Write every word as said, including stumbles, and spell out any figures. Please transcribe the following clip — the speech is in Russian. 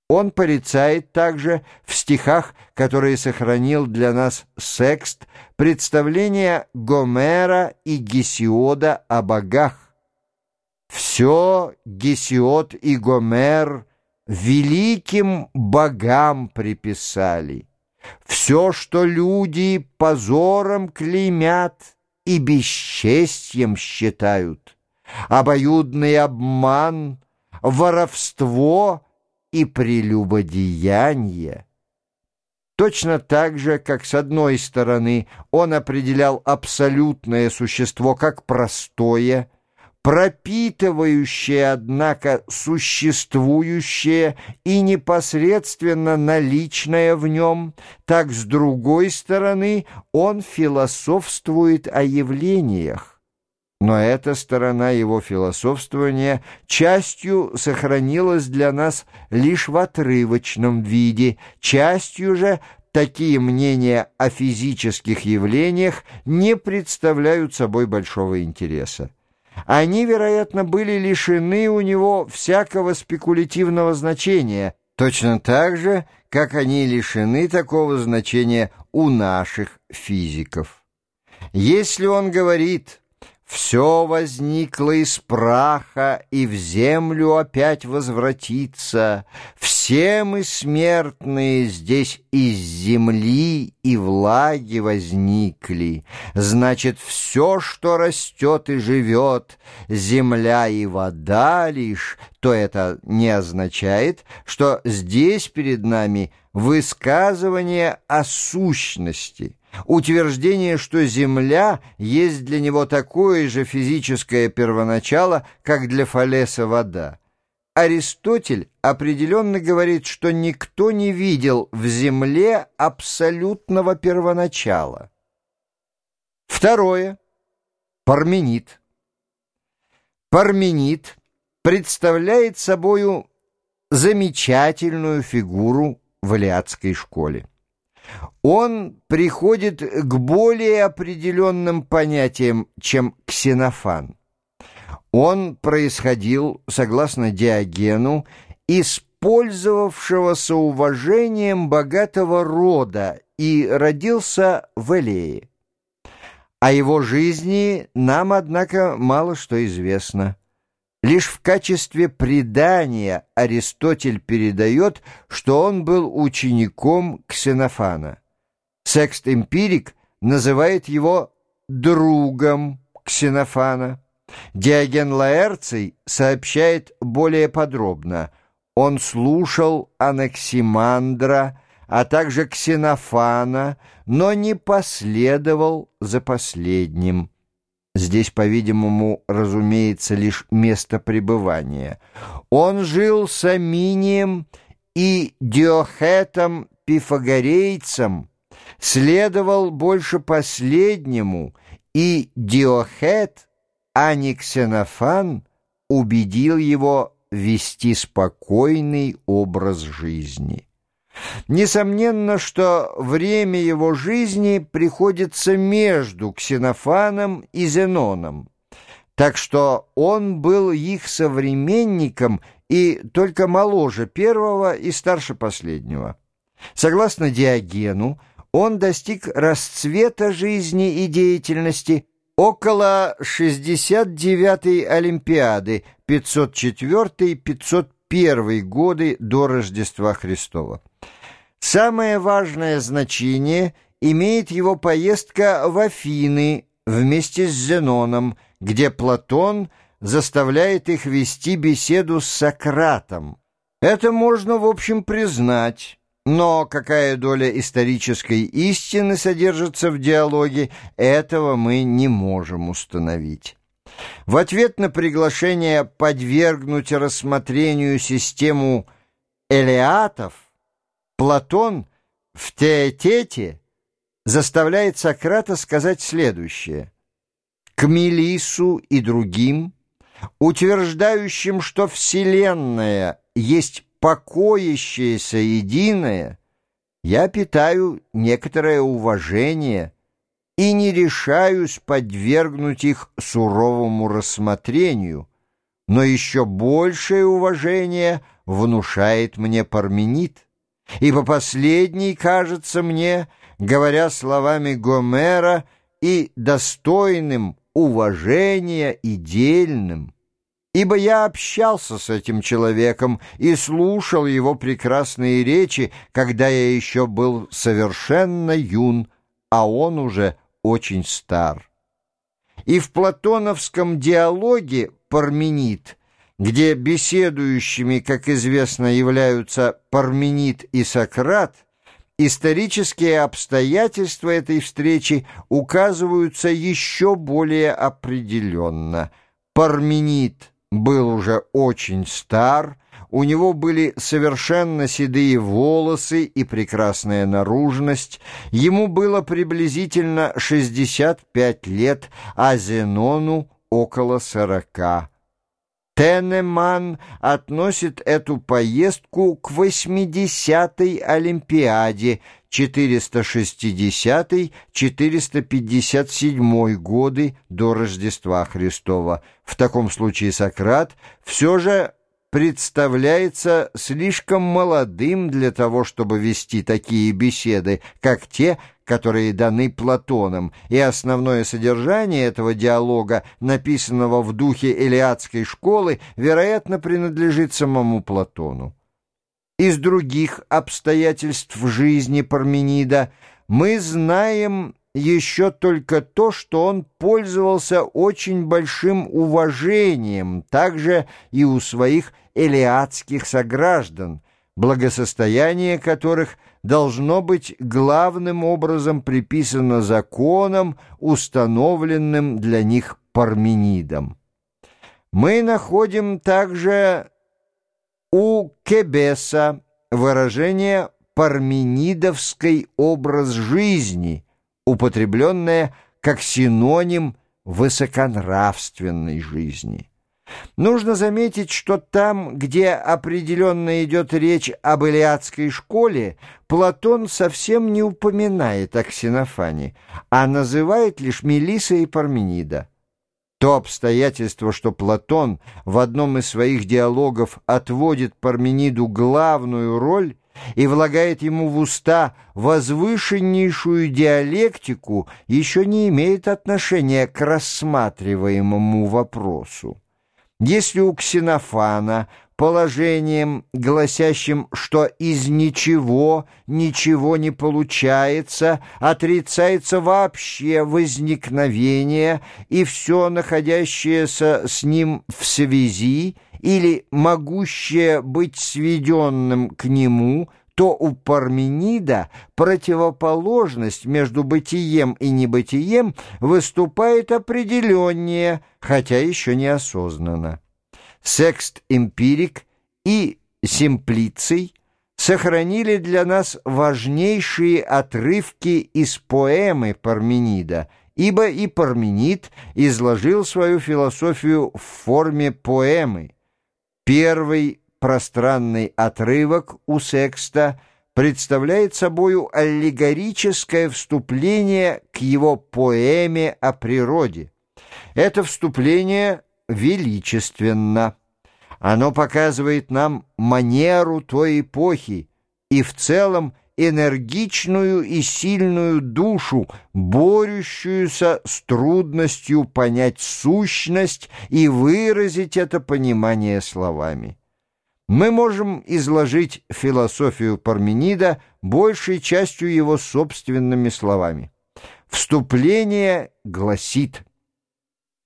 Он порицает также в стихах, которые сохранил для нас Секст, представление Гомера и Гесиода о богах. Все Гесиод и Гомер великим богам приписали. Все, что люди позором клеймят и бесчестьем считают, обоюдный обман, воровство и прелюбодеяние. Точно так же, как с одной стороны он определял абсолютное существо как простое, пропитывающее, однако, существующее и непосредственно наличное в нем, так с другой стороны он философствует о явлениях. Но эта сторона его философствования частью сохранилась для нас лишь в отрывочном виде, частью же такие мнения о физических явлениях не представляют собой большого интереса. Они, вероятно, были лишены у него всякого спекулятивного значения, точно так же, как они лишены такого значения у наших физиков. Если он говорит: «Все возникло из праха и в землю опять возвратится, все мы смертные здесь из земли и влаги возникли», значит, все, что растет и живет, земля и вода лишь, то это не означает, что здесь перед нами высказывание о сущности, утверждение, что Земля есть для него такое же физическое первоначало, как для Фалеса вода. Аристотель определенно говорит, что никто не видел в Земле абсолютного первоначала. Второе. Парменид. Парменид представляет собою замечательную фигуру в элиадской школе. Он приходит к более определенным понятиям, чем Ксенофан. Он происходил, согласно Диогену, из пользовавшегося уважением богатого рода и родился в Элее. О его жизни нам, однако, мало что известно. Лишь в качестве предания Аристотель передает, что он был учеником Ксенофана. Секст-эмпирик называет его другом Ксенофана. Диоген Лаэрций сообщает более подробно: он слушал Анаксимандра, а также Ксенофана, но не последовал за последним. Здесь, по-видимому, разумеется лишь место пребывания. Он жил с Аминием и Диохетом Пифагорейцем, следовал больше последнему, и Диохет, а не Ксенофан, убедил его вести спокойный образ жизни. Несомненно, что время его жизни приходится между Ксенофаном и Зеноном, так что он был их современником и только моложе первого и старше последнего. Согласно Диогену, он достиг расцвета жизни и деятельности около шестьдесят девятой Олимпиады, пятьсот четвёртый — пятьсот первый годы до Рождества Христова. Самое важное значение имеет его поездка в Афины вместе с Зеноном, где Платон заставляет их вести беседу с Сократом. Это можно, в общем, признать, но какая доля исторической истины содержится в диалоге, этого мы не можем установить. В ответ на приглашение подвергнуть рассмотрению систему элеатов, Платон в Теэтете заставляет Сократа сказать следующее: «К Мелиссу и другим, утверждающим, что Вселенная есть покоящееся единое, я питаю некоторое уважение и не решаюсь подвергнуть их суровому рассмотрению, но еще большее уважение внушает мне Парменид, ибо последний кажется мне, говоря словами Гомера, и достойным уважения и дельным. Ибо я общался с этим человеком и слушал его прекрасные речи, когда я еще был совершенно юн, а он уже очень стар. И в платоновском диалоге «Парменид», где беседующими, как известно, являются Парменид и Сократ, исторические обстоятельства этой встречи указываются еще более определенно. Парменид был уже очень стар, у него были совершенно седые волосы и прекрасная наружность, ему было приблизительно шестьдесят пять лет, а Зенону около сорока. Тенеман относит эту поездку к восьмидесятой Олимпиаде, четыреста шестидесятый — четыреста пятьдесят седьмой годы до Рождества Христова. В таком случае Сократ все же представляется слишком молодым для того, чтобы вести такие беседы, как те, которые даны Платоном, и основное содержание этого диалога, написанного в духе Илиадской школы, вероятно, принадлежит самому Платону. Из других обстоятельств жизни Парменида мы знаем еще только то, что он пользовался очень большим уважением, также и у своих элиадских сограждан, благосостояние которых должно быть главным образом приписано законам, установленным для них Парменидом. Мы находим также у Кебеса выражение «парменидовский образ жизни», употребленное как синоним высоконравственной жизни. Нужно заметить, что там, где определенно идет речь об Илиадской школе, Платон совсем не упоминает о Ксенофане, а называет лишь Мелисса и Парменида. То обстоятельство, что Платон в одном из своих диалогов отводит Пармениду главную роль и влагает ему в уста возвышеннейшую диалектику, еще не имеет отношения к рассматриваемому вопросу. Если у Ксенофана положением, гласящим, что из ничего ничего не получается, отрицается вообще возникновение и все находящееся с ним в связи или могущее быть сведенным к нему, то у Парменида противоположность между бытием и небытием выступает определеннее, хотя еще неосознанно. Секст-эмпирик и Симплиций сохранили для нас важнейшие отрывки из поэмы Парменида, ибо и Парменид изложил свою философию в форме поэмы. Первый пространный отрывок у Секста представляет собою аллегорическое вступление к его поэме о природе. Это вступление величественно. Оно показывает нам манеру той эпохи и в целом энергичную и сильную душу, борющуюся с трудностью понять сущность и выразить это понимание словами. Мы можем изложить философию Парменида большей частью его собственными словами. Вступление гласит: